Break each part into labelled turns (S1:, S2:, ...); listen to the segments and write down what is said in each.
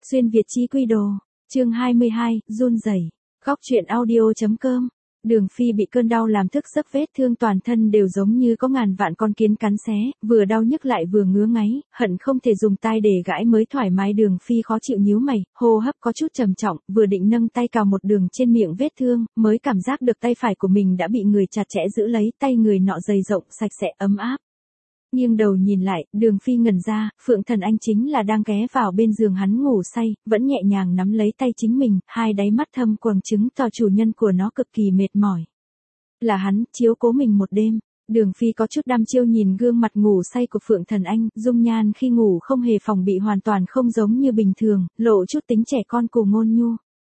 S1: Xuyên Việt chí quy đồ. Chương 22, run rẩy. Góc truyện audio.com. Đường Phi bị cơn đau làm thức giấc, vết thương toàn thân đều giống như có ngàn vạn con kiến cắn xé, vừa đau nhức lại vừa ngứa ngáy, hận không thể dùng tay để gãi mới thoải mái. Đường Phi khó chịu nhíu mày, hô hấp có chút trầm trọng, vừa định nâng tay cào một đường trên miệng vết thương, mới cảm giác được tay phải của mình đã bị người chặt chẽ giữ lấy, tay người nọ dày rộng, sạch sẽ, ấm áp. Nghiêng đầu nhìn lại, Đường Phi ngẩn ra, Phượng Thần Anh chính là đang ghé vào bên giường hắn ngủ say, vẫn nhẹ nhàng nắm lấy tay chính mình, hai đáy mắt thâm quầng chứng tỏ chủ nhân của nó cực kỳ mệt mỏi. Là hắn, chiếu cố mình một đêm. Đường Phi có chút đăm chiêu nhìn gương mặt ngủ say của Phượng Thần Anh, dung nhan khi ngủ không hề phòng bị, hoàn toàn không giống như bình thường, lộ chút tính trẻ con cù ngôn nhu.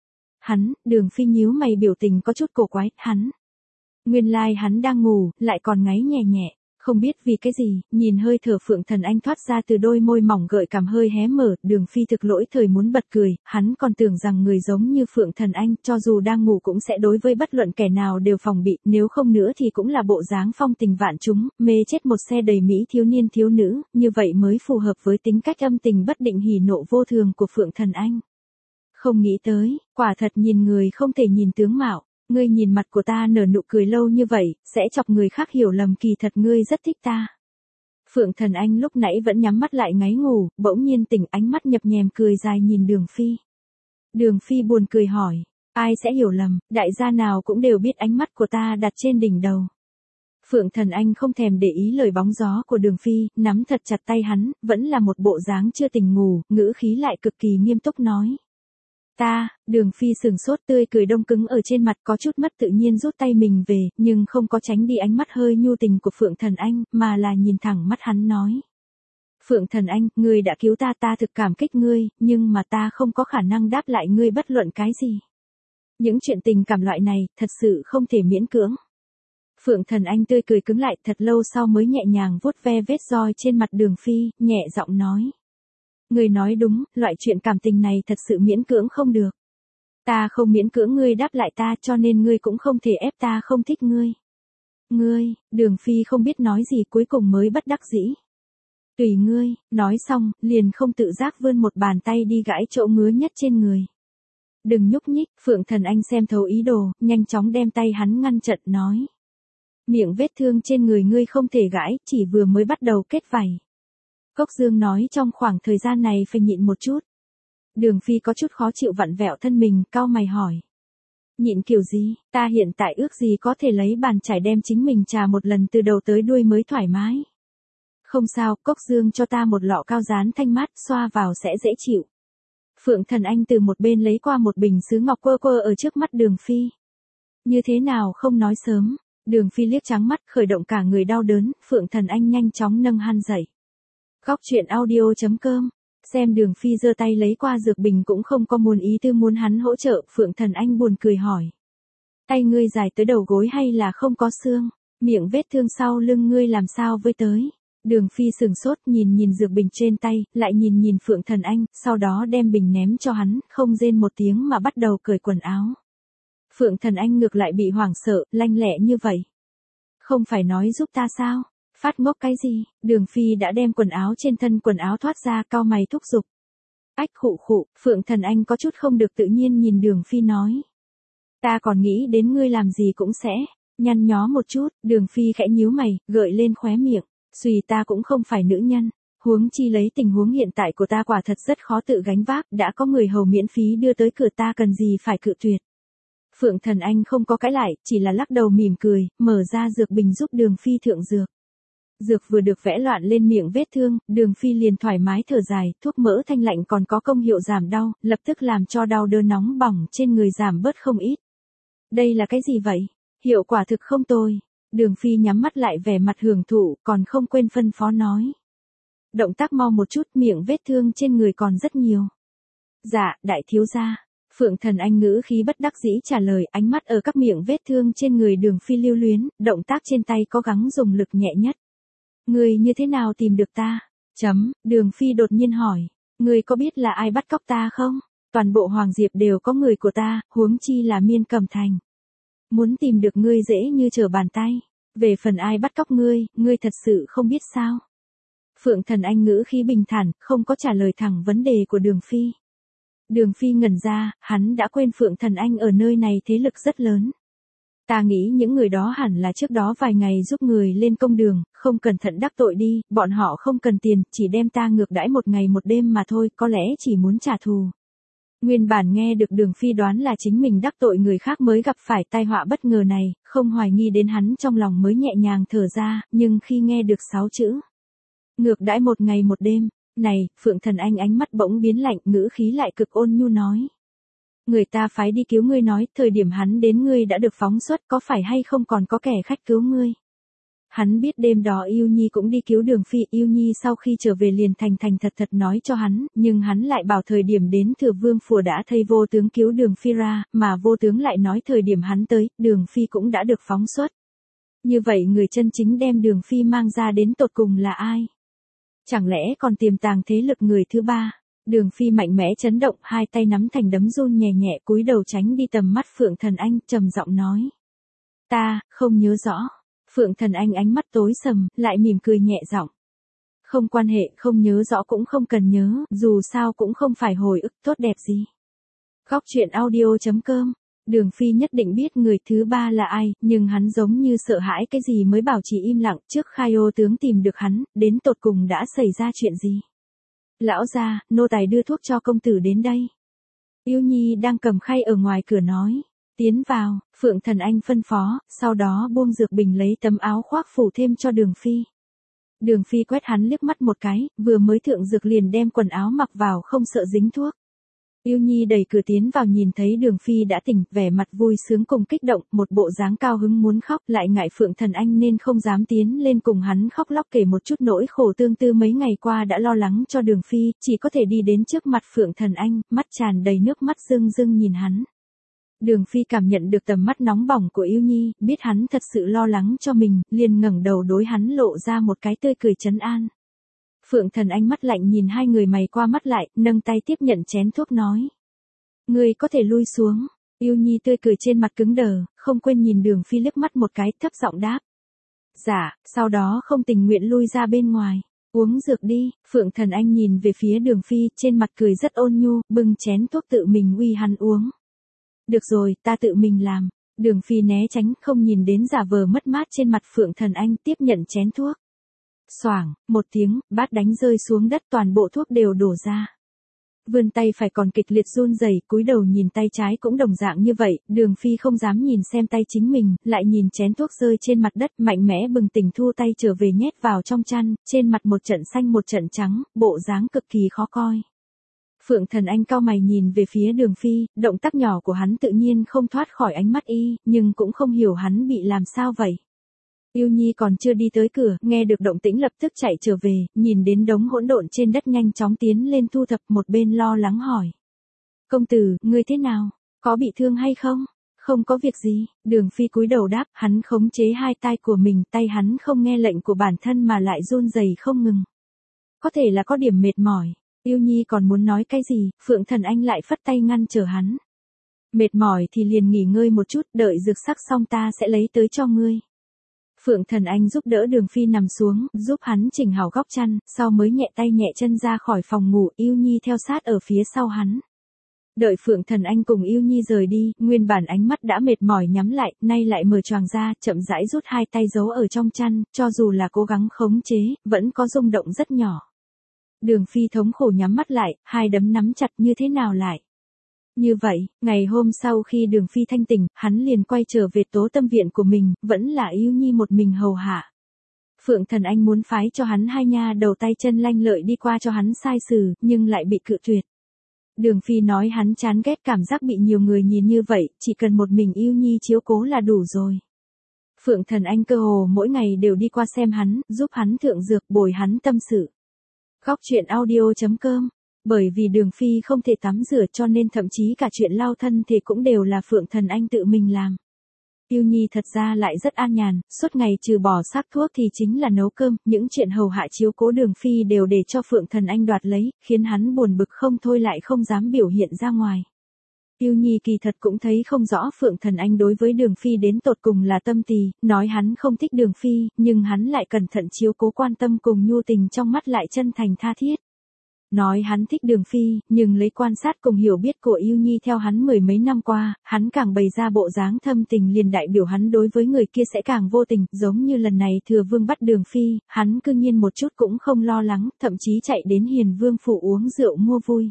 S1: Đường Phi nhíu mày, biểu tình có chút cổ quái, nguyên lai hắn đang ngủ, lại còn ngáy nhẹ nhẹ. Không biết vì cái gì, nhìn hơi thở Phượng Thần Anh thoát ra từ đôi môi mỏng gợi cảm hơi hé mở, Đường Phi thực lỗi thời muốn bật cười, hắn còn tưởng rằng người giống như Phượng Thần Anh, cho dù đang ngủ cũng sẽ đối với bất luận kẻ nào đều phòng bị, nếu không nữa thì cũng là bộ dáng phong tình vạn trúng, mê chết một xe đầy mỹ thiếu niên thiếu nữ, như vậy mới phù hợp với tính cách âm tình bất định hỉ nộ vô thường của Phượng Thần Anh. Không nghĩ tới, quả thật nhìn người không thể nhìn tướng mạo. Ngươi nhìn mặt của ta nở nụ cười lâu như vậy, sẽ chọc người khác hiểu lầm kỳ thật ngươi rất thích ta. Phượng Thần Anh lúc nãy vẫn nhắm mắt lại ngáy ngủ, bỗng nhiên tỉnh, ánh mắt nhập nhèm cười dài nhìn Đường Phi. Đường Phi buồn cười hỏi, ai sẽ hiểu lầm, đại gia nào cũng đều biết ánh mắt của ta đặt trên đỉnh đầu. Phượng Thần Anh không thèm để ý lời bóng gió của Đường Phi, nắm thật chặt tay hắn, vẫn là một bộ dáng chưa tỉnh ngủ, ngữ khí lại cực kỳ nghiêm túc nói. Đường Phi sừng sốt, tươi cười đông cứng ở trên mặt, có chút mất tự nhiên rút tay mình về, nhưng không có tránh đi ánh mắt hơi nhu tình của Phượng Thần Anh, mà là nhìn thẳng mắt hắn nói. Phượng Thần Anh, ngươi đã cứu ta, ta thực cảm kích ngươi, nhưng mà ta không có khả năng đáp lại ngươi bất luận cái gì. Những chuyện tình cảm loại này, thật sự không thể miễn cưỡng. Phượng Thần Anh tươi cười cứng lại, thật lâu sau mới nhẹ nhàng vuốt ve vết roi trên mặt Đường Phi, nhẹ giọng nói. Ngươi nói đúng, loại chuyện cảm tình này thật sự miễn cưỡng không được. Ta không miễn cưỡng ngươi đáp lại ta, cho nên ngươi cũng không thể ép ta không thích ngươi. Đường Phi không biết nói gì, cuối cùng mới bất đắc dĩ. Tùy ngươi, nói xong, liền không tự giác vươn một bàn tay đi gãi chỗ ngứa nhất trên người. Đừng nhúc nhích, Phượng Thần Anh xem thấu ý đồ, nhanh chóng đem tay hắn ngăn chặn, nói. Miệng vết thương trên người ngươi không thể gãi, chỉ vừa mới bắt đầu kết vảy. Cốc Dương nói trong khoảng thời gian này phải nhịn một chút. Đường Phi có chút khó chịu vặn vẹo thân mình, cau mày hỏi. Nhịn kiểu gì, ta hiện tại ước gì có thể lấy bàn chải đem chính mình trà một lần từ đầu tới đuôi mới thoải mái. Không sao, Cốc Dương cho ta một lọ cao dán thanh mát, xoa vào sẽ dễ chịu. Phượng Thần Anh từ một bên lấy qua một bình sứ ngọc quơ quơ ở trước mắt Đường Phi. Như thế nào không nói sớm, Đường Phi liếc trắng mắt, khởi động cả người đau đớn, Phượng Thần Anh nhanh chóng nâng han dậy. Góc truyện audio.com. Xem Đường Phi giơ tay lấy qua dược bình cũng không có muốn ý tư muốn hắn hỗ trợ, Phượng Thần Anh buồn cười hỏi. Tay ngươi dài tới đầu gối hay là không có xương, miệng vết thương sau lưng ngươi làm sao với tới. Đường Phi sừng sốt nhìn dược bình trên tay, lại nhìn Phượng Thần Anh, sau đó đem bình ném cho hắn, không rên một tiếng mà bắt đầu cởi quần áo. Phượng Thần Anh ngược lại bị hoảng sợ, lanh lẹ như vậy. Không phải nói giúp ta sao? Phát ngốc cái gì, Đường Phi đã đem quần áo trên thân quần áo thoát ra, cau mày thúc giục. Ách khụ, Phượng Thần Anh có chút không được tự nhiên nhìn Đường Phi nói. Ta còn nghĩ đến ngươi làm gì cũng sẽ, nhăn nhó một chút, Đường Phi khẽ nhíu mày, gợi lên khóe miệng, suy ta cũng không phải nữ nhân, huống chi lấy tình huống hiện tại của ta quả thật rất khó tự gánh vác, đã có người hầu miễn phí đưa tới cửa ta cần gì phải cự tuyệt. Phượng Thần Anh không có cãi lại, chỉ là lắc đầu mỉm cười, mở ra dược bình giúp Đường Phi thượng dược. Dược vừa được vẽ loạn lên miệng vết thương, Đường Phi liền thoải mái thở dài, thuốc mỡ thanh lạnh còn có công hiệu giảm đau, lập tức làm cho đau đớn nóng bỏng trên người giảm bớt không ít. Đây là cái gì vậy? Hiệu quả thực không tồi. Đường Phi nhắm mắt lại vẻ mặt hưởng thụ, còn không quên phân phó nói. Động tác mau một chút, miệng vết thương trên người còn rất nhiều. Dạ, đại thiếu gia. Phượng Thần Anh ngữ khí bất đắc dĩ trả lời, ánh mắt ở các miệng vết thương trên người Đường Phi lưu luyến, động tác trên tay có gắng dùng lực nhẹ nhất. Ngươi như thế nào tìm được ta? Đường Phi đột nhiên hỏi. Ngươi có biết là ai bắt cóc ta không? Toàn bộ Hoàng Diệp đều có người của ta, huống chi là Miên Cẩm Thành. Muốn tìm được ngươi dễ như trở bàn tay. Về phần ai bắt cóc ngươi thật sự không biết sao? Phượng Thần Anh ngữ khí bình thản, không có trả lời thẳng vấn đề của Đường Phi. Đường Phi ngẩn ra, hắn đã quên Phượng Thần Anh ở nơi này thế lực rất lớn. Ta nghĩ những người đó hẳn là trước đó vài ngày giúp người lên công đường, không cẩn thận đắc tội đi, bọn họ không cần tiền, chỉ đem ta ngược đãi một ngày một đêm mà thôi, có lẽ chỉ muốn trả thù. Nguyên bản nghe được Đường Phi đoán là chính mình đắc tội người khác mới gặp phải tai họa bất ngờ này, không hoài nghi đến hắn trong lòng mới nhẹ nhàng thở ra, nhưng khi nghe được 6 chữ. Ngược đãi một ngày một đêm, này, Phượng Thần Anh ánh mắt bỗng biến lạnh, ngữ khí lại cực ôn nhu nói. Người ta phái đi cứu ngươi nói, thời điểm hắn đến ngươi đã được phóng xuất, có phải hay không còn có kẻ khách cứu ngươi. Hắn biết đêm đó Yêu Nhi cũng đi cứu Đường Phi, Yêu Nhi sau khi trở về liền thành thành thật thật nói cho hắn, nhưng hắn lại bảo thời điểm đến Thừa Vương Phủ đã thấy vô tướng cứu Đường Phi ra, mà vô tướng lại nói thời điểm hắn tới, Đường Phi cũng đã được phóng xuất. Như vậy người chân chính đem Đường Phi mang ra đến tột cùng là ai? Chẳng lẽ còn tiềm tàng thế lực người thứ ba? Đường Phi mạnh mẽ chấn động, hai tay nắm thành đấm run nhẹ nhẹ cúi đầu tránh đi tầm mắt Phượng Thần Anh, trầm giọng nói. Ta, không nhớ rõ. Phượng Thần Anh ánh mắt tối sầm, lại mỉm cười nhẹ giọng. Không quan hệ, không nhớ rõ cũng không cần nhớ, dù sao cũng không phải hồi ức tốt đẹp gì. Góc truyện audio.com. Đường Phi nhất định biết người thứ ba là ai, nhưng hắn giống như sợ hãi cái gì mới bảo trì im lặng, trước khai ô tướng tìm được hắn, đến tột cùng đã xảy ra chuyện gì. Lão gia, nô tài đưa thuốc cho công tử đến đây. Yêu Nhi đang cầm khay ở ngoài cửa nói. Tiến vào, Phượng Thần Anh phân phó, sau đó buông dược bình lấy tấm áo khoác phủ thêm cho Đường Phi. Đường Phi quét hắn liếc mắt một cái, vừa mới thượng dược liền đem quần áo mặc vào không sợ dính thuốc. Yêu Nhi đẩy cửa tiến vào nhìn thấy Đường Phi đã tỉnh, vẻ mặt vui sướng cùng kích động, một bộ dáng cao hứng muốn khóc, lại ngại Phượng Thần Anh nên không dám tiến lên cùng hắn khóc lóc kể một chút nỗi khổ tương tư mấy ngày qua đã lo lắng cho Đường Phi, chỉ có thể đi đến trước mặt Phượng Thần Anh, mắt tràn đầy nước mắt rưng rưng nhìn hắn. Đường Phi cảm nhận được tầm mắt nóng bỏng của Yêu Nhi, biết hắn thật sự lo lắng cho mình, liền ngẩng đầu đối hắn lộ ra một cái tươi cười trấn an. Phượng Thần Anh mắt lạnh nhìn hai người mày qua mắt lại, nâng tay tiếp nhận chén thuốc nói. Ngươi có thể lui xuống. Yêu Nhi tươi cười trên mặt cứng đờ, không quên nhìn Đường Phi liếc mắt một cái, thấp giọng đáp. Dạ, sau đó không tình nguyện lui ra bên ngoài. Uống dược đi, Phượng Thần Anh nhìn về phía Đường Phi, trên mặt cười rất ôn nhu, bưng chén thuốc tự mình uy hắn uống. Được rồi, ta tự mình làm. Đường Phi né tránh, không nhìn đến giả vờ mất mát trên mặt Phượng Thần Anh, tiếp nhận chén thuốc. Xoảng, một tiếng, bát đánh rơi xuống đất, toàn bộ thuốc đều đổ ra. Vươn tay phải còn kịch liệt run rẩy, cúi đầu nhìn tay trái cũng đồng dạng như vậy, Đường Phi không dám nhìn xem tay chính mình, lại nhìn chén thuốc rơi trên mặt đất, mạnh mẽ bừng tỉnh thu tay trở về nhét vào trong chăn, trên mặt một trận xanh một trận trắng, bộ dáng cực kỳ khó coi. Phượng Thần Anh cau mày nhìn về phía Đường Phi, động tác nhỏ của hắn tự nhiên không thoát khỏi ánh mắt y, nhưng cũng không hiểu hắn bị làm sao vậy. Yêu Nhi còn chưa đi tới cửa, nghe được động tĩnh lập tức chạy trở về, nhìn đến đống hỗn độn trên đất nhanh chóng tiến lên thu thập, một bên lo lắng hỏi. Công tử, ngươi thế nào? Có bị thương hay không? Không có việc gì, Đường Phi cúi đầu đáp, hắn khống chế hai tay của mình, tay hắn không nghe lệnh của bản thân mà lại run rẩy không ngừng. Có thể là có điểm mệt mỏi. Yêu Nhi còn muốn nói cái gì, Phượng Thần Anh lại phất tay ngăn trở hắn. Mệt mỏi thì liền nghỉ ngơi một chút, đợi dược sắc xong ta sẽ lấy tới cho ngươi. Phượng Thần Anh giúp đỡ Đường Phi nằm xuống, giúp hắn chỉnh hảo góc chăn, sau mới nhẹ tay nhẹ chân ra khỏi phòng ngủ, Yêu Nhi theo sát ở phía sau hắn. Đợi Phượng Thần Anh cùng Yêu Nhi rời đi, nguyên bản ánh mắt đã mệt mỏi nhắm lại, nay lại mở choàng ra, chậm rãi rút hai tay giấu ở trong chăn, cho dù là cố gắng khống chế, vẫn có rung động rất nhỏ. Đường Phi thống khổ nhắm mắt lại, hai đấm nắm chặt như thế nào lại. Như vậy, ngày hôm sau khi Đường Phi thanh tỉnh, hắn liền quay trở về Tố Tâm viện của mình, vẫn là Yêu Nhi một mình hầu hạ. Phượng Thần Anh muốn phái cho hắn hai nha đầu tay chân lanh lợi đi qua cho hắn sai xử, nhưng lại bị cự tuyệt. Đường Phi nói hắn chán ghét cảm giác bị nhiều người nhìn như vậy, chỉ cần một mình Yêu Nhi chiếu cố là đủ rồi. Phượng Thần Anh cơ hồ mỗi ngày đều đi qua xem hắn, giúp hắn thượng dược, bồi hắn tâm sự. Góc truyện audio.com. Bởi vì Đường Phi không thể tắm rửa cho nên thậm chí cả chuyện lau thân thì cũng đều là Phượng Thần Anh tự mình làm. Yêu Nhi thật ra lại rất an nhàn, suốt ngày trừ bỏ sắc thuốc thì chính là nấu cơm, những chuyện hầu hạ chiếu cố Đường Phi đều để cho Phượng Thần Anh đoạt lấy, khiến hắn buồn bực không thôi lại không dám biểu hiện ra ngoài. Yêu Nhi kỳ thật cũng thấy không rõ Phượng Thần Anh đối với Đường Phi đến tột cùng là tâm tỳ, nói hắn không thích Đường Phi, nhưng hắn lại cẩn thận chiếu cố quan tâm cùng nhu tình trong mắt lại chân thành tha thiết. Nói hắn thích Đường Phi, nhưng lấy quan sát cùng hiểu biết của Yêu Nhi theo hắn mười mấy năm qua, hắn càng bày ra bộ dáng thâm tình liền đại biểu hắn đối với người kia sẽ càng vô tình, giống như lần này Thừa Vương bắt Đường Phi, hắn cư nhiên một chút cũng không lo lắng, thậm chí chạy đến Hiền Vương phủ uống rượu mua vui.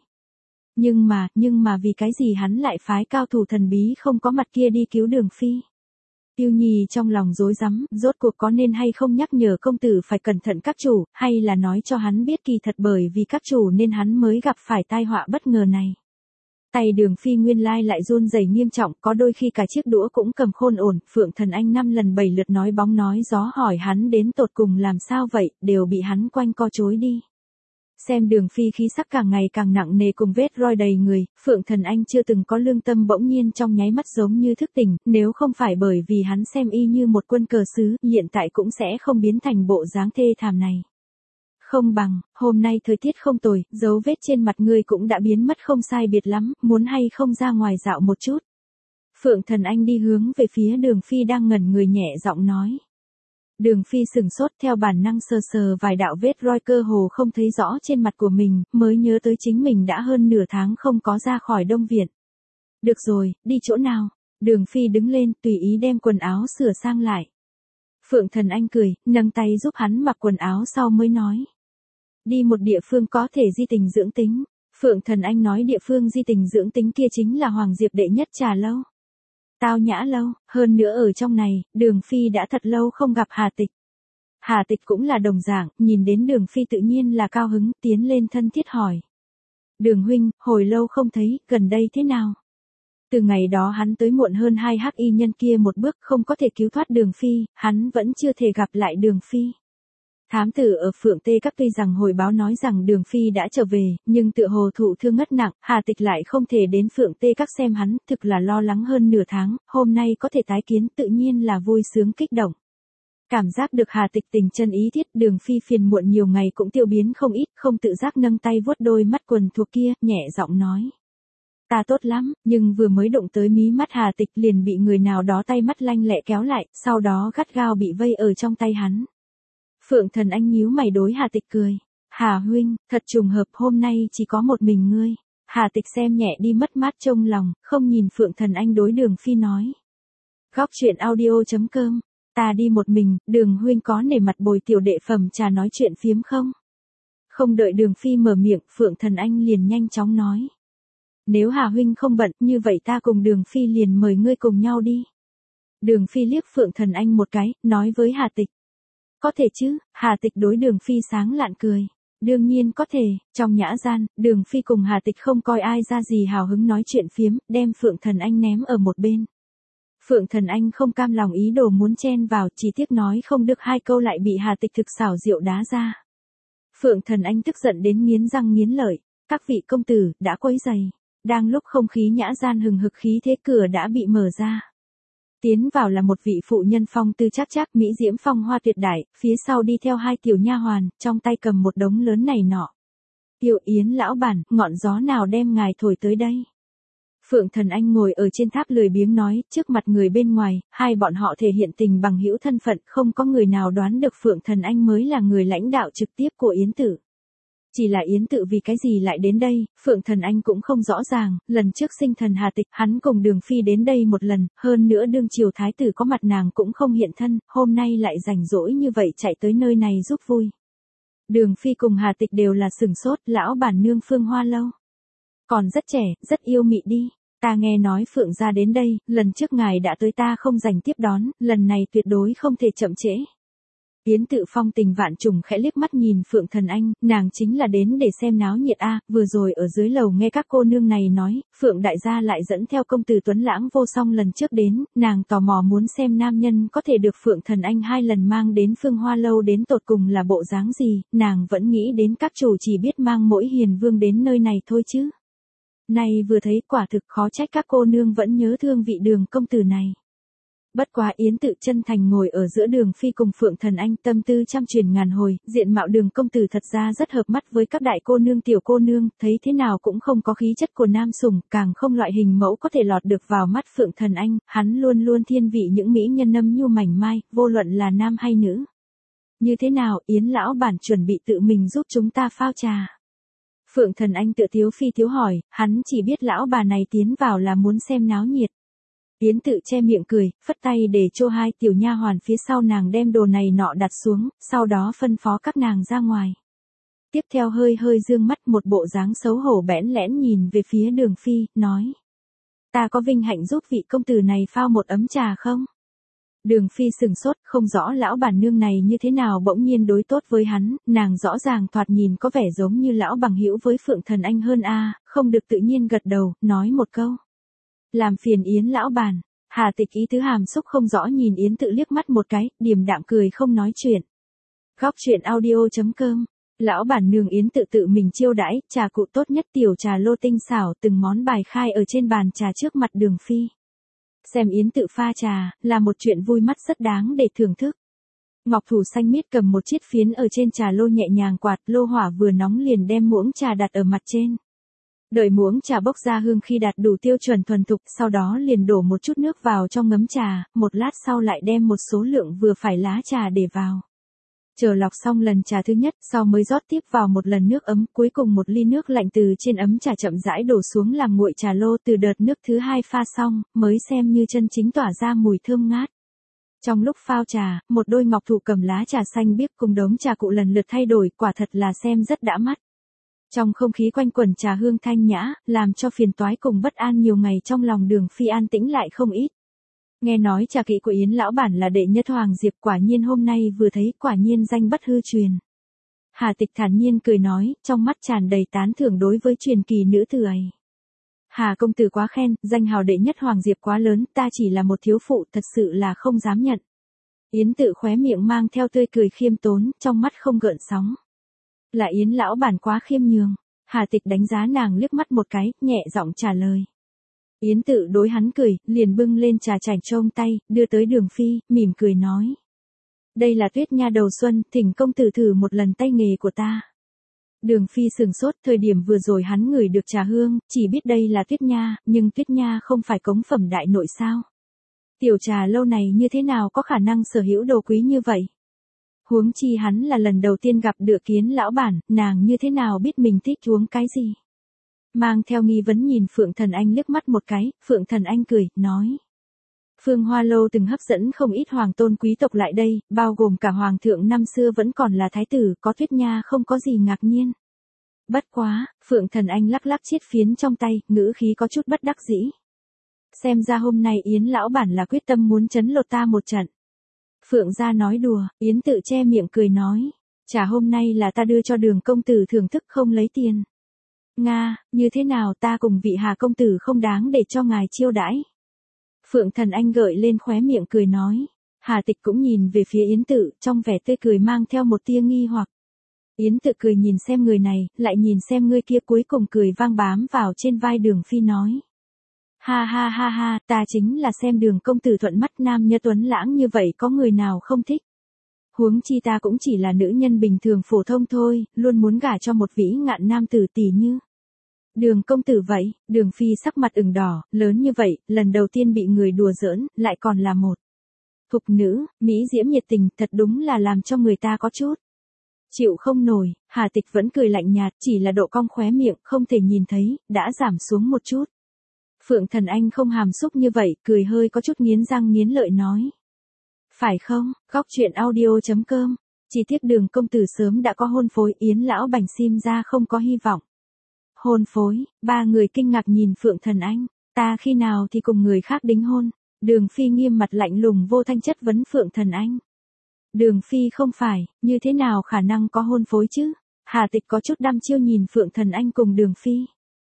S1: Nhưng mà vì cái gì hắn lại phái cao thủ thần bí không có mặt kia đi cứu Đường Phi? Yêu Nhi trong lòng rối rắm, rốt cuộc có nên hay không nhắc nhở công tử phải cẩn thận các chủ, hay là nói cho hắn biết kỳ thật bởi vì các chủ nên hắn mới gặp phải tai họa bất ngờ này. Tay Đường Phi nguyên lai lại run rẩy nghiêm trọng, có đôi khi cả chiếc đũa cũng cầm khôn ổn, Phượng Thần Anh 5 lần 7 lượt nói bóng nói gió hỏi hắn đến tột cùng làm sao vậy, đều bị hắn quanh co chối đi. Xem Đường Phi khí sắc càng ngày càng nặng nề cùng vết roi đầy người, Phượng Thần Anh chưa từng có lương tâm bỗng nhiên trong nháy mắt giống như thức tỉnh, nếu không phải bởi vì hắn xem y như một quân cờ sứ, hiện tại cũng sẽ không biến thành bộ dáng thê thảm này. Không bằng, hôm nay thời tiết không tồi, dấu vết trên mặt ngươi cũng đã biến mất không sai biệt lắm, muốn hay không ra ngoài dạo một chút. Phượng Thần Anh đi hướng về phía Đường Phi đang ngẩn người nhẹ giọng nói. Đường Phi sừng sốt theo bản năng sờ sờ vài đạo vết roi cơ hồ không thấy rõ trên mặt của mình, mới nhớ tới chính mình đã hơn nửa tháng không có ra khỏi Đông Viện. Được rồi, đi chỗ nào? Đường Phi đứng lên, tùy ý đem quần áo sửa sang lại. Phượng Thần Anh cười, nâng tay giúp hắn mặc quần áo sau mới nói. Đi một địa phương có thể di tình dưỡng tính. Phượng Thần Anh nói địa phương di tình dưỡng tính kia chính là Hoàng Diệp đệ nhất trà lâu. Tao nhã lâu, hơn nữa ở trong này, Đường Phi đã thật lâu không gặp Hà Tịch. Hà Tịch cũng là đồng dạng, nhìn đến Đường Phi tự nhiên là cao hứng, tiến lên thân thiết hỏi. Đường huynh, hồi lâu không thấy, gần đây thế nào? Từ ngày đó hắn tới muộn hơn hai hắc y nhân kia một bước không có thể cứu thoát Đường Phi, hắn vẫn chưa thể gặp lại Đường Phi. Thám tử ở Phượng Tê Các tuy rằng hồi báo nói rằng Đường Phi đã trở về, nhưng tựa hồ thụ thương ngất nặng, Hà Tịch lại không thể đến Phượng Tê Các xem hắn, thực là lo lắng hơn nửa tháng, hôm nay có thể tái kiến tự nhiên là vui sướng kích động. Cảm giác được Hà Tịch tình chân ý thiết, Đường Phi phiền muộn nhiều ngày cũng tiêu biến không ít, không tự giác nâng tay vuốt đôi mắt quần thuộc kia, nhẹ giọng nói. Ta tốt lắm, nhưng vừa mới động tới mí mắt Hà Tịch liền bị người nào đó tay mắt lanh lẹ kéo lại, sau đó gắt gao bị vây ở trong tay hắn. Phượng Thần Anh nhíu mày đối Hà Tịch cười. Hà huynh, thật trùng hợp hôm nay chỉ có một mình ngươi. Hà Tịch xem nhẹ đi mất mát trong lòng, không nhìn Phượng Thần Anh đối Đường Phi nói. Góc truyện audio.com, ta đi một mình, Đường huynh có nể mặt bồi tiểu đệ phẩm trà nói chuyện phiếm không? Không đợi Đường Phi mở miệng, Phượng Thần Anh liền nhanh chóng nói. Nếu Hà huynh không bận, như vậy ta cùng Đường Phi liền mời ngươi cùng nhau đi. Đường Phi liếc Phượng Thần Anh một cái, nói với Hà Tịch. Có thể chứ, Hà Tịch đối Đường Phi sáng lạn cười. Đương nhiên có thể, trong nhã gian, Đường Phi cùng Hà Tịch không coi ai ra gì hào hứng nói chuyện phiếm, đem Phượng Thần Anh ném ở một bên. Phượng Thần Anh không cam lòng ý đồ muốn chen vào, chỉ tiếc nói không được hai câu lại bị Hà Tịch thực xảo diệu đá ra. Phượng Thần Anh tức giận đến nghiến răng nghiến lợi, các vị công tử, đã quấy rầy. Đang lúc không khí nhã gian hừng hực khí thế cửa đã bị mở ra. Tiến vào là một vị phụ nhân phong tư chắc chắc mỹ diễm phong hoa tuyệt đại, phía sau đi theo hai tiểu nha hoàn, trong tay cầm một đống lớn này nọ. Tiểu Yến lão bản, ngọn gió nào đem ngài thổi tới đây? Phượng Thần Anh ngồi ở trên tháp lười biếng nói, trước mặt người bên ngoài, hai bọn họ thể hiện tình bằng hữu thân phận, không có người nào đoán được Phượng Thần Anh mới là người lãnh đạo trực tiếp của Yến Tử. Chỉ là Yến Tự vì cái gì lại đến đây, Phượng Thần Anh cũng không rõ ràng, lần trước sinh thần Hà Tịch, hắn cùng Đường Phi đến đây một lần, hơn nữa đương triều thái tử có mặt nàng cũng không hiện thân, hôm nay lại rảnh rỗi như vậy chạy tới nơi này giúp vui. Đường Phi cùng Hà Tịch đều là sừng sốt, lão bản nương Phương Hoa Lâu. Còn rất trẻ, rất yêu mị đi. Ta nghe nói Phượng gia đến đây, lần trước ngài đã tới ta không dành tiếp đón, lần này tuyệt đối không thể chậm trễ. Yến Tự phong tình vạn trùng khẽ liếc mắt nhìn Phượng Thần Anh, nàng chính là đến để xem náo nhiệt a, vừa rồi ở dưới lầu nghe các cô nương này nói, Phượng đại gia lại dẫn theo công tử Tuấn Lãng vô song lần trước đến, nàng tò mò muốn xem nam nhân có thể được Phượng Thần Anh hai lần mang đến Phương Hoa Lâu đến tột cùng là bộ dáng gì, nàng vẫn nghĩ đến các chủ chỉ biết mang mỗi hiền vương đến nơi này thôi chứ. Này vừa thấy quả thực khó trách các cô nương vẫn nhớ thương vị Đường công tử này. Bất quá Yến Tự chân thành ngồi ở giữa Đường Phi cùng Phượng Thần Anh, tâm tư trăm truyền ngàn hồi, diện mạo Đường công tử thật ra rất hợp mắt với các đại cô nương tiểu cô nương, thấy thế nào cũng không có khí chất của nam sủng, càng không loại hình mẫu có thể lọt được vào mắt Phượng Thần Anh, hắn luôn luôn thiên vị những mỹ nhân âm nhu mảnh mai, vô luận là nam hay nữ. Như thế nào, Yến lão bản chuẩn bị tự mình giúp chúng ta phao trà. Phượng Thần Anh tự tiếu phi tiếu hỏi, hắn chỉ biết lão bà này tiến vào là muốn xem náo nhiệt. Yến Tự che miệng cười, phất tay để cho hai tiểu nha hoàn phía sau nàng đem đồ này nọ đặt xuống, sau đó phân phó các nàng ra ngoài. Tiếp theo hơi hơi dương mắt, một bộ dáng xấu hổ bẽn lẽn nhìn về phía Đường Phi, nói. Ta có vinh hạnh giúp vị công tử này phao một ấm trà không? Đường Phi sừng sốt, không rõ lão bản nương này như thế nào bỗng nhiên đối tốt với hắn, nàng rõ ràng thoạt nhìn có vẻ giống như lão bằng hữu với Phượng Thần Anh hơn a, không được tự nhiên gật đầu, nói một câu. Làm phiền Yến lão bản. Hà Tịch ý tứ hàm xúc không rõ nhìn Yến Tự liếc mắt một cái, điềm đạm cười không nói chuyện. Góc truyện audio.com. Lão bản nương Yến Tự tự mình chiêu đãi, trà cụ tốt nhất tiểu trà lô tinh xảo, từng món bài khai ở trên bàn trà trước mặt Đường Phi. Xem Yến Tự pha trà, là một chuyện vui mắt rất đáng để thưởng thức. Ngọc thủ xanh miết cầm một chiếc phiến ở trên trà lô nhẹ nhàng quạt, lô hỏa vừa nóng liền đem muỗng trà đặt ở mặt trên. Đợi muỗng trà bốc ra hương khi đạt đủ tiêu chuẩn thuần thục, sau đó liền đổ một chút nước vào trong ngấm trà, một lát sau lại đem một số lượng vừa phải lá trà để vào. Chờ lọc xong lần trà thứ nhất, sau mới rót tiếp vào một lần nước ấm, cuối cùng một ly nước lạnh từ trên ấm trà chậm rãi đổ xuống làm nguội trà lô, từ đợt nước thứ hai pha xong, mới xem như chân chính tỏa ra mùi thơm ngát. Trong lúc phao trà, một đôi ngọc thụ cầm lá trà xanh biếc cùng đống trà cụ lần lượt thay đổi, quả thật là xem rất đã mắt. Trong không khí quanh quẩn trà hương thanh nhã, làm cho phiền toái cùng bất an nhiều ngày trong lòng Đường Phi an tĩnh lại không ít. Nghe nói trà kỹ của Yến lão bản là đệ nhất Hoàng Diệp, quả nhiên hôm nay vừa thấy, quả nhiên danh bất hư truyền. Hà Tịch thản nhiên cười nói, trong mắt tràn đầy tán thưởng đối với truyền kỳ nữ tử ấy. Hà công tử quá khen, danh hào đệ nhất Hoàng Diệp quá lớn, ta chỉ là một thiếu phụ, thật sự là không dám nhận. Yến Tự khóe miệng mang theo tươi cười khiêm tốn, trong mắt không gợn sóng. Là Yến lão bản quá khiêm nhường. Hà Tịch đánh giá nàng liếc mắt một cái, nhẹ giọng trả lời. Yến Tự đối hắn cười, liền bưng lên trà chảy trong tay, đưa tới Đường Phi, mỉm cười nói. Đây là Tuyết Nha đầu xuân, thỉnh công tử thử một lần tay nghề của ta. Đường Phi sừng sốt, thời điểm vừa rồi hắn ngửi được trà hương, chỉ biết đây là Tuyết Nha, nhưng Tuyết Nha không phải cống phẩm đại nội sao. Tiểu trà lâu này như thế nào có khả năng sở hữu đồ quý như vậy? Huống chi hắn là lần đầu tiên gặp được Yến lão bản, nàng như thế nào biết mình thích uống cái gì? Mang theo nghi vấn nhìn Phượng Thần Anh liếc mắt một cái, Phượng Thần Anh cười, nói. Phương Hoa Lâu từng hấp dẫn không ít hoàng tôn quý tộc lại đây, bao gồm cả hoàng thượng năm xưa vẫn còn là thái tử, có Tuyết Nha không có gì ngạc nhiên. Bất quá, Phượng Thần Anh lắc lắc chiếc phiến trong tay, ngữ khí có chút bất đắc dĩ. Xem ra hôm nay Yến lão bản là quyết tâm muốn chấn lột ta một trận. Phượng gia nói đùa, Yến Tự che miệng cười nói. Trà hôm nay là ta đưa cho Đường công tử thưởng thức không lấy tiền. Nga, như thế nào ta cùng vị Hà công tử không đáng để cho ngài chiêu đãi. Phượng Thần Anh gợi lên khóe miệng cười nói. Hà Tịch cũng nhìn về phía Yến Tự, trong vẻ tươi cười mang theo một tia nghi hoặc. Yến Tự cười nhìn xem người này, lại nhìn xem người kia, cuối cùng cười vang bám vào trên vai Đường Phi nói. Ha ha ha ha, ta chính là xem Đường công tử thuận mắt, nam nhớ tuấn lãng như vậy có người nào không thích. Huống chi ta cũng chỉ là nữ nhân bình thường phổ thông thôi, luôn muốn gả cho một vĩ ngạn nam tử tỷ như. Đường công tử vậy, Đường Phi sắc mặt ửng đỏ, lớn như vậy, lần đầu tiên bị người đùa giỡn, lại còn là một thục nữ, mỹ diễm nhiệt tình, thật đúng là làm cho người ta có chút chịu không nổi. Hà Tịch vẫn cười lạnh nhạt, chỉ là độ cong khóe miệng, không thể nhìn thấy, đã giảm xuống một chút. Phượng Thần Anh không hàm xúc như vậy, cười hơi có chút nghiến răng nghiến lợi nói. Phải không, góc truyện audio.com, chỉ tiếc Đường công tử sớm đã có hôn phối, Yến lão bành xem ra không có hy vọng. Hôn phối, ba người kinh ngạc nhìn Phượng Thần Anh, ta khi nào thì cùng người khác đính hôn. Đường Phi nghiêm mặt lạnh lùng vô thanh chất vấn Phượng Thần Anh. Đường Phi không phải, như thế nào khả năng có hôn phối chứ? Hà Tịch có chút đăm chiêu nhìn Phượng Thần Anh cùng Đường Phi.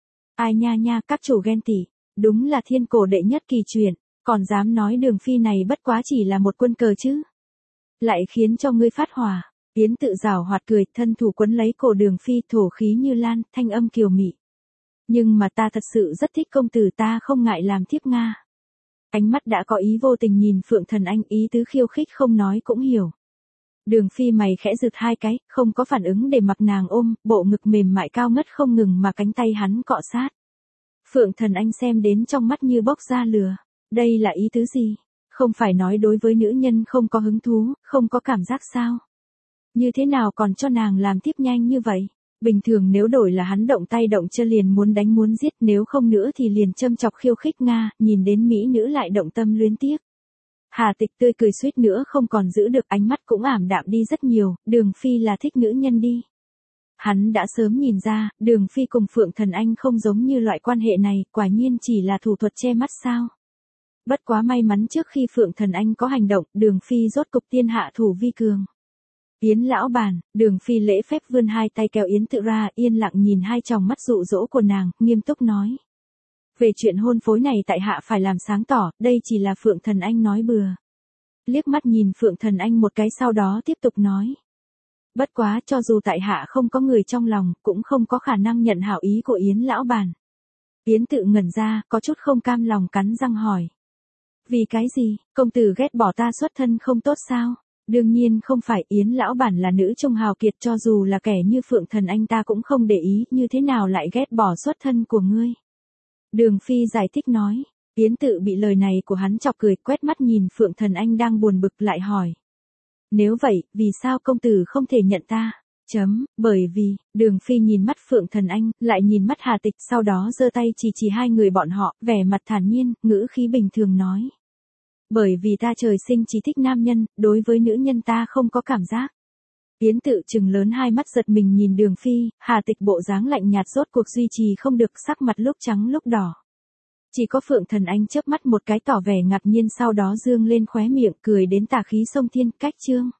S1: Ai nha nha, các chủ ghen tị, đúng là thiên cổ đệ nhất kỳ truyện, còn dám nói Đường Phi này bất quá chỉ là một quân cờ chứ. Lại khiến cho ngươi phát hỏa. Yến Tự giảo hoạt cười, thân thủ quấn lấy cổ Đường Phi, thổ khí như lan, thanh âm kiều mị. Nhưng mà ta thật sự rất thích công tử, ta không ngại làm thiếp Nga. Ánh mắt đã có ý vô tình nhìn Phượng Thần Anh, ý tứ khiêu khích không nói cũng hiểu. Đường Phi mày khẽ giựt hai cái, không có phản ứng để mặc nàng ôm, bộ ngực mềm mại cao ngất không ngừng mà cánh tay hắn cọ sát. Phượng Thần Anh xem đến trong mắt như bốc ra lửa. Đây là ý tứ gì? Không phải nói đối với nữ nhân không có hứng thú, không có cảm giác sao? Như thế nào còn cho nàng làm tiếp nhanh như vậy? Bình thường nếu đổi là hắn động tay động chân liền muốn đánh muốn giết, nếu không nữa thì liền châm chọc khiêu khích Nga, nhìn đến mỹ nữ lại động tâm luyến tiếc. Hà Tịch tươi cười suýt nữa không còn giữ được, ánh mắt cũng ảm đạm đi rất nhiều, Đường Phi là thích nữ nhân đi. Hắn đã sớm nhìn ra, Đường Phi cùng Phượng Thần Anh không giống như loại quan hệ này, quả nhiên chỉ là thủ thuật che mắt sao. Bất quá may mắn trước khi Phượng Thần Anh có hành động, Đường Phi rốt cục tiên hạ thủ vi cường. Yến lão bản, Đường Phi lễ phép vươn hai tay kéo Yến Tự ra, yên lặng nhìn hai tròng mắt dụ dỗ của nàng, nghiêm túc nói. Về chuyện hôn phối này tại hạ phải làm sáng tỏ, đây chỉ là Phượng Thần Anh nói bừa. Liếc mắt nhìn Phượng Thần Anh một cái sau đó tiếp tục nói. Bất quá cho dù tại hạ không có người trong lòng, cũng không có khả năng nhận hảo ý của Yến lão bản. Yến Tự ngẩn ra, có chút không cam lòng cắn răng hỏi. Vì cái gì, công tử ghét bỏ ta xuất thân không tốt sao? Đương nhiên không phải, Yến lão bản là nữ trung hào kiệt, cho dù là kẻ như Phượng Thần Anh ta cũng không để ý, như thế nào lại ghét bỏ xuất thân của ngươi. Đường Phi giải thích nói. Yến Tự bị lời này của hắn chọc cười, quét mắt nhìn Phượng Thần Anh đang buồn bực lại hỏi. Nếu vậy, vì sao công tử không thể nhận ta? Bởi vì, Đường Phi nhìn mắt Phượng Thần Anh, lại nhìn mắt Hà Tịch, sau đó giơ tay chỉ hai người bọn họ, vẻ mặt thản nhiên, ngữ khí bình thường nói. Bởi vì ta trời sinh chỉ thích nam nhân, đối với nữ nhân ta không có cảm giác. Yến Tự trừng lớn hai mắt giật mình nhìn Đường Phi, Hà Tịch bộ dáng lạnh nhạt rốt cuộc duy trì không được, sắc mặt lúc trắng lúc đỏ. Chỉ có Phượng Thần Anh chớp mắt một cái tỏ vẻ ngạc nhiên, sau đó dương lên khóe miệng cười đến tà khí sông thiên, cách chương.